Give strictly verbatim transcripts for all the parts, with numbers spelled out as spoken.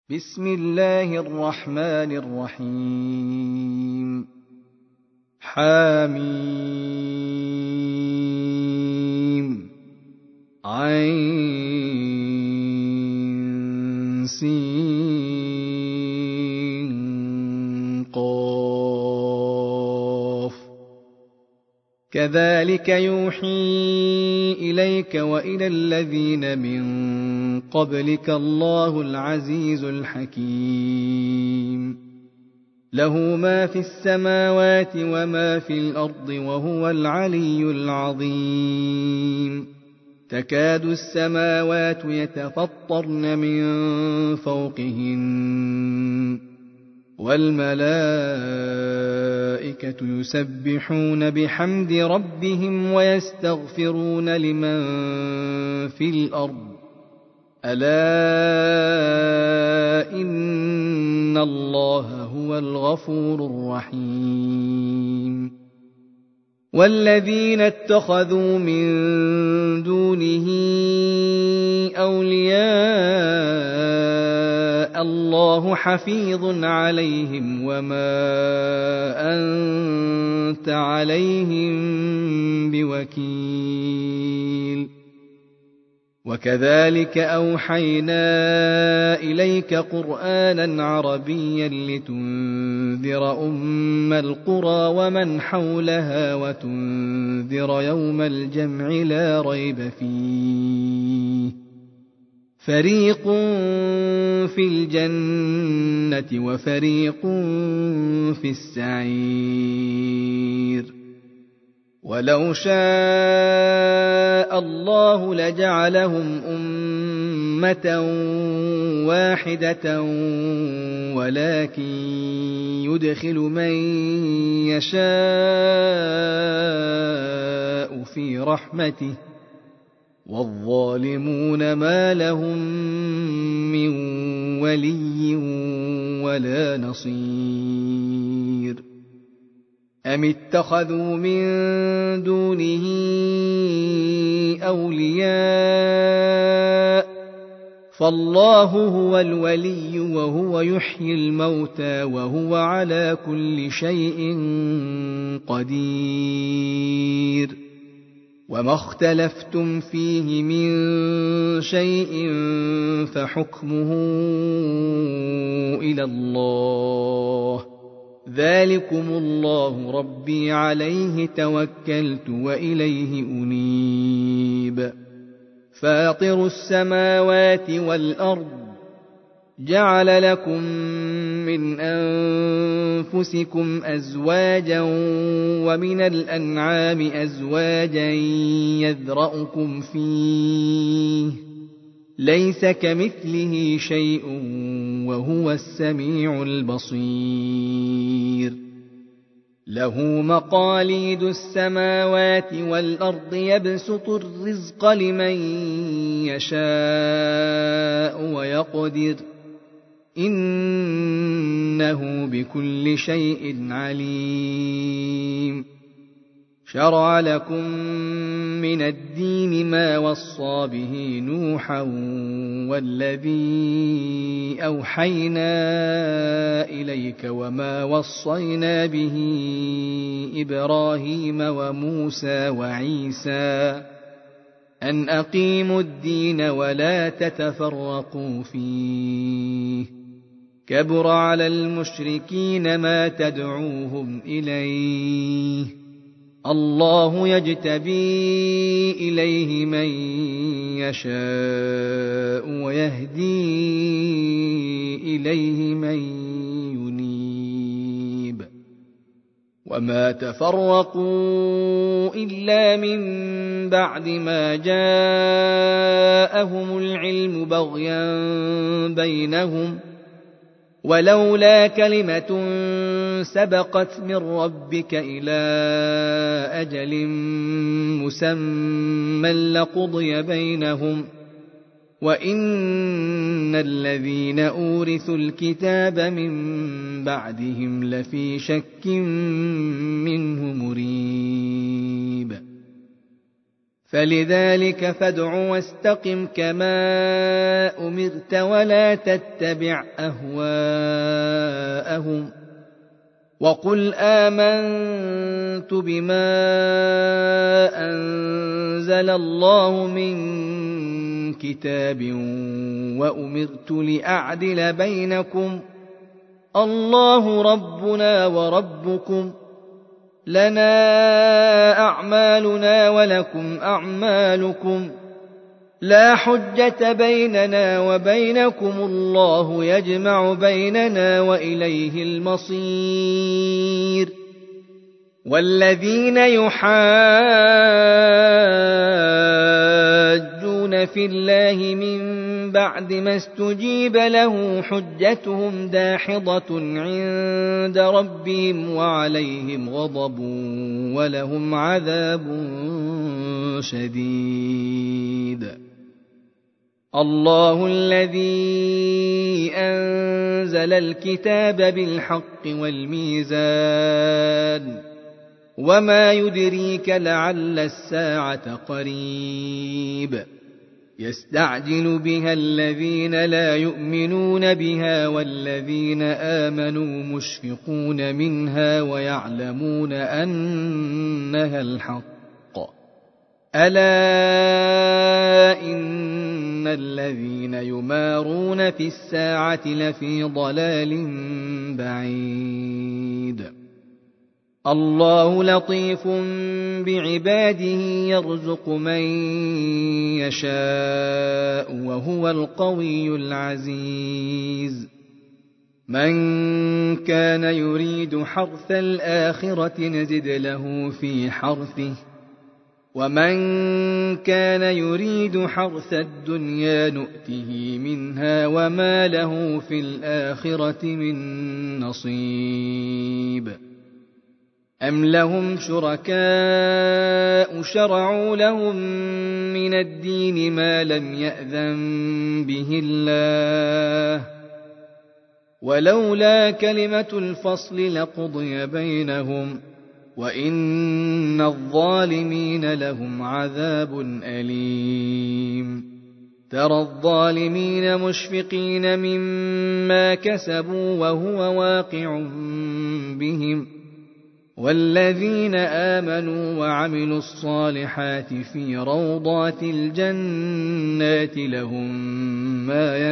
بسم الله الرحمن الرحيم. حميم عين سين قاف كذلك يوحي إليك وإلى الذين من قبلك الله العزيز الحكيم. له ما في السماوات وما في الأرض وهو العلي العظيم. تكاد السماوات يتفطرن من فوقهن والملائكة يسبحون بحمد ربهم ويستغفرون لمن في الأرض ألا إن الله هو الغفور الرحيم. والذين اتخذوا من دونه أولياء الله حفيظ عليهم وما أنت عليهم بوكيل. وكذلك أوحينا إليك قرآنا عربيا لتنذر أم القرى ومن حولها وتنذر يوم الجمع لا ريب فيه فريق في الجنة وفريق في السعير. ولو شاء الله لجعلهم أمة واحدة ولكن يدخل من يشاء في رحمته والظالمون ما لهم من ولي ولا نصير. أم اتخذوا من دونه أولياء فالله هو الولي وهو يحيي الموتى وهو على كل شيء قدير. وما اختلفتم فيه من شيء فحكمه إلى الله ذلكم الله ربي عليه توكلت وإليه أنيب. فاطر السماوات والأرض جعل لكم من أنفسكم أزواجا ومن الأنعام أزواجا يذرأكم فيه ليس كمثله شيء وهو السميع البصير. له مقاليد السماوات والأرض يبسط الرزق لمن يشاء ويقدر إنه بكل شيء عليم. شرع لكم من الدين ما وصى به نوحا والذي أوحينا إليك وما وصينا به إبراهيم وموسى وعيسى أن أقيموا الدين ولا تتفرقوا فيه كبر على المشركين ما تدعوهم إليه الله يجتبي إليه من يشاء ويهدي إليه من ينيب. وما تفرقوا إلا من بعد ما جاءهم العلم بغيا بينهم ولولا كلمة سبقت من ربك إلى أجل مسمى لقضي بينهم وإن الذين أورثوا الكتاب من بعدهم لفي شك منه مريب. فلذلك فادع واستقم كما أمرت ولا تتبع أهواءهم وقل آمنت بما أنزل الله من كتاب وأمرت لأعدل بينكم الله ربنا وربكم لنا أعمالنا ولكم أعمالكم لا حجة بيننا وبينكم الله يجمع بيننا وإليه المصير والذين يحاجون في الله من بعد ما استجيب له حجتهم داحضة عند ربهم وعليهم غضب ولهم عذاب شديد. الله الذي أنزل الكتاب بالحق والميزان وما يدريك لعل الساعة قريب يستعجل بها الذين لا يؤمنون بها والذين آمنوا مشفقون منها ويعلمون أنها الحق ألا إن الذين يمارون في الساعة لفي ضلال بعيد. الله لطيف بعباده يرزق من يشاء وهو القوي العزيز. من كان يريد حرث الآخرة نزد له في حرثه ومن كان يريد حرث الدنيا نؤته منها وما له في الآخرة من نصيب. أم لهم شركاء شرعوا لهم من الدين ما لم يأذن به الله ولولا كلمة الفصل لقضي بينهم وإن الظالمين لهم عذاب أليم. ترى الظالمين مشفقين مما كسبوا وهو واقع بهم والذين آمنوا وعملوا الصالحات في روضات الجنات لهم ما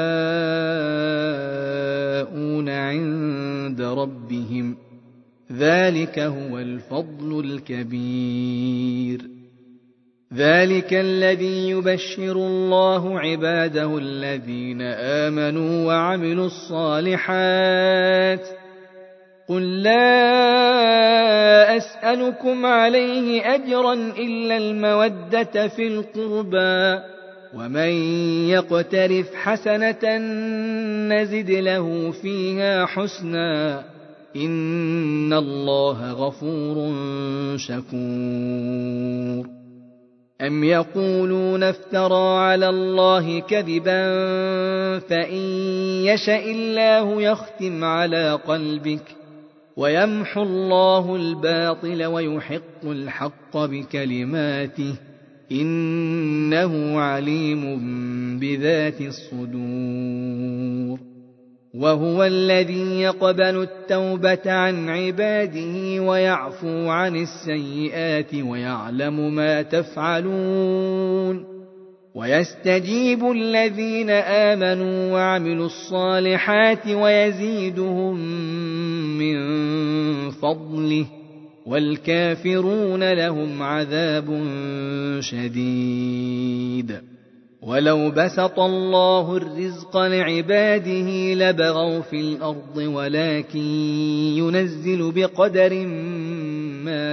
يشاءون عند ربهم ذلك هو الفضل الكبير. ذلك الذي يبشر الله عباده الذين آمنوا وعملوا الصالحات قل لا أسألكم عليه أجرا إلا المودة في القربى ومن يقترف حسنة نزد له فيها حسنا إن الله غفور شكور. أم يقولون افترى على الله كذبا فإن يشأ الله يختم على قلبك ويمحو الله الباطل ويحق الحق بكلماته إنه عليم بذات الصدور. وهو الذي يقبل التوبة عن عباده ويعفو عن السيئات ويعلم ما تفعلون ويستجيب الذين آمنوا وعملوا الصالحات ويزيدهم من فضله والكافرون لهم عذاب شديد. ولو بسط الله الرزق لعباده لبغوا في الأرض ولكن ينزل بقدر ما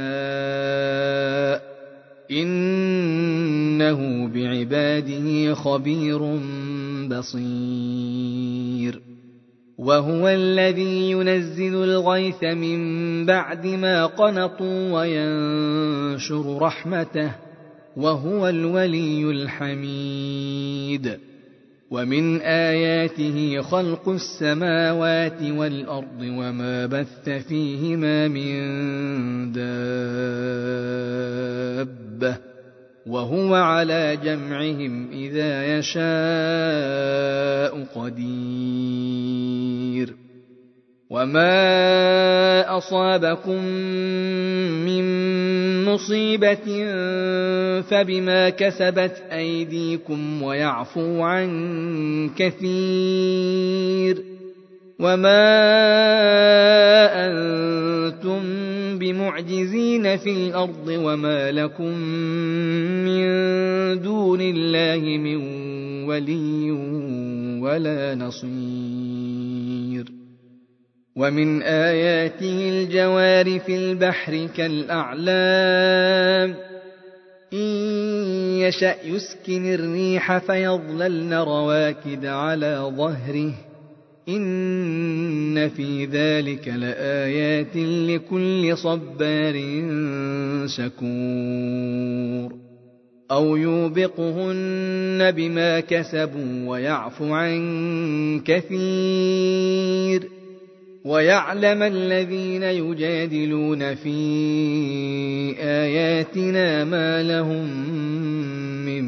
يشاء إنه بعباده خبير بصير. وهو الذي ينزل الغيث من بعد ما قنطوا وينشر رحمته وهو الولي الحميد. ومن آياته خلق السماوات والأرض وما بث فيهما من دابة وهو على جمعهم إذا يشاء قدير وما أصابكم من مصيبة فبما كسبت أيديكم ويعفو عن كثير وما أنتم بمعجزين في الأرض وما لكم من دون الله من ولي ولا نصير ومن آياته الجوار في البحر كالأعلام إن يشأ يسكن الريح فيظللن رواكد على ظهره إن في ذلك لآيات لكل صبار شكور أو يوبقهن بما كسبوا ويعفو عن كثير ويعلم الذين يجادلون في آياتنا ما لهم من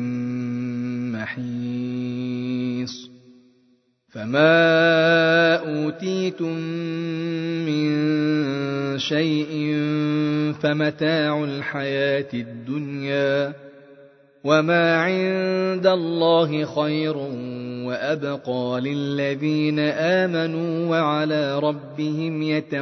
محيص فما أوتيتم من شيء فمتاع الحياة الدنيا وما عند الله خير وأبقى للذين آمنوا وعلى ربهم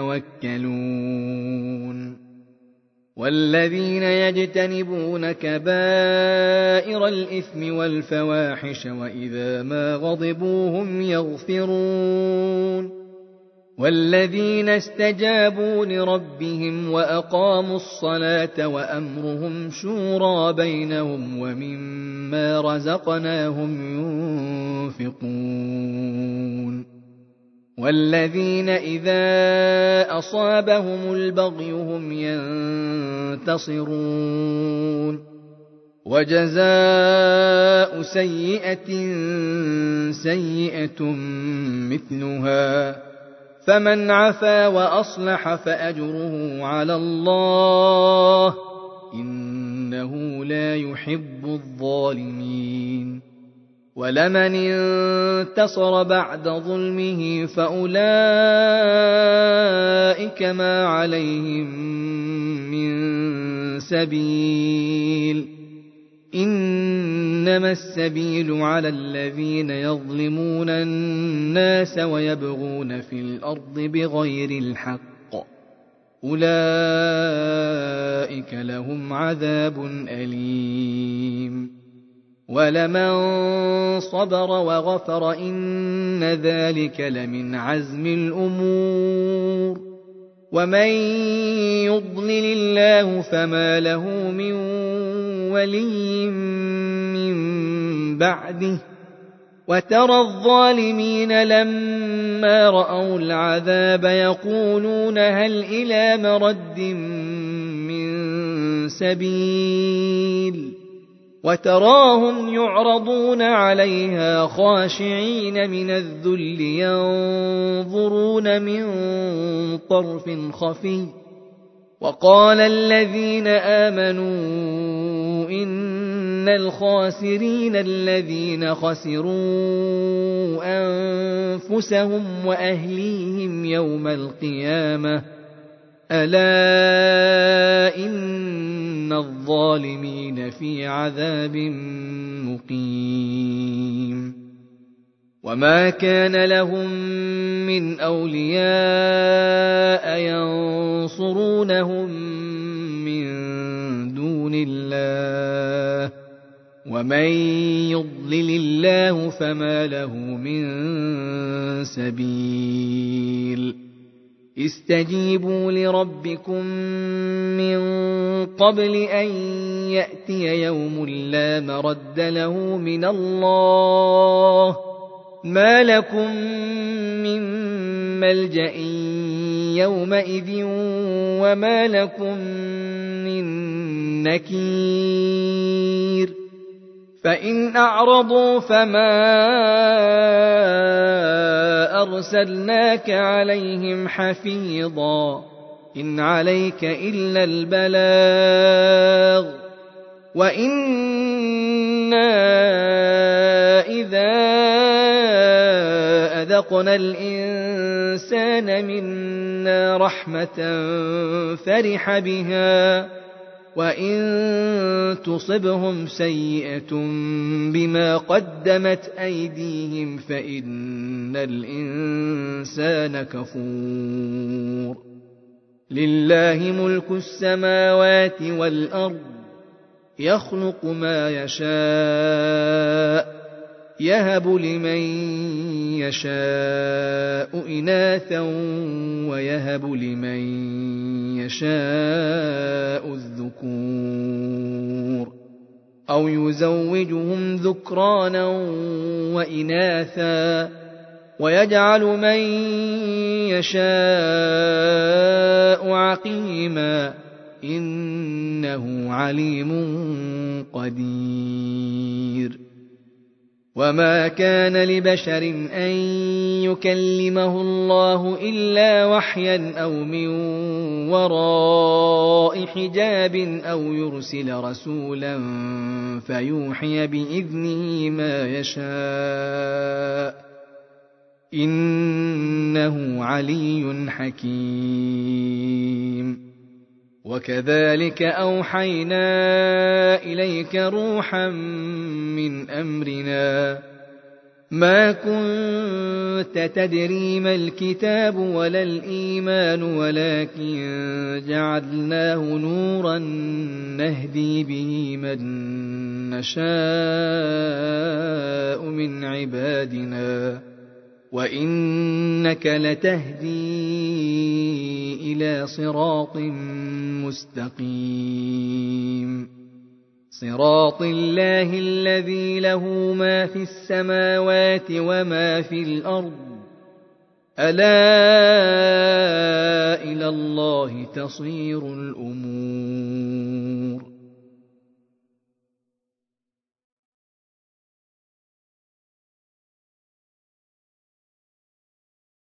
يتوكلون والذين يجتنبون كبائر الإثم والفواحش وإذا ما غضبوا هم يغفرون والذين استجابوا لربهم وأقاموا الصلاة وأمرهم شورى بينهم ومما رزقناهم ينفقون والذين إذا أصابهم البغي هم ينتصرون وجزاء سيئة سيئة مثلها فمن عفا وأصلح فأجره على الله إنه لا يحب الظالمين ولمن انتصر بعد ظلمه فأولئك ما عليهم من سبيل إنما السبيل على الذين يظلمون الناس ويبغون في الأرض بغير الحق أولئك لهم عذاب أليم ولمن صبر وغفر إن ذلك لمن عزم الأمور ومن يضلل الله فما له من ولي من بعده وترى الظالمين لما رأوا العذاب يقولون هل إلى مرد من سبيل وتراهم يعرضون عليها خاشعين من الذل ينظرون من طرف خفي وقال الذين آمنوا إن الخاسرين الذين خسروا أنفسهم وأهليهم يوم القيامة ألا إن الظالمين في عذاب مقيم وما كان لهم من أولياء ينصرونهم من دون الله ومن يضلل الله فما له من سبيل استجيبوا لربكم من قبل أن يأتي يوم لا مرد له من الله ما لكم من ملجأ يومئذ وما لكم من نكير فإن أعرضوا فما أرسلناك عليهم حفيظا إن عليك إلا البلاغ وإن إذا أذقنا الإنسان منا رحمة فرح بها وإن تصبهم سيئة بما قدمت أيديهم فإن الإنسان كفور لله ملك السماوات والأرض يخلق ما يشاء يهب لمن يشاء إناثا ويهب لمن يشاء الذكور أو يزوجهم ذكرانا وإناثا ويجعل من يشاء عقيما إنه عليم قدير وما كان لبشر أن يكلمه الله إلا وحيا أو من وراء حجاب أو يرسل رسولا فيوحي بإذنه ما يشاء إنه علي حكيم وكذلك أوحينا إليك روحا من أمرنا ما كنت تدري ما الكتاب ولا الإيمان ولكن جعلناه نورا نهدي به من نشاء من عبادنا وإنك لتهدي إلى صراط مستقيم صراط الله الذي له ما في السماوات وما في الأرض ألا إلى الله تصير الأمور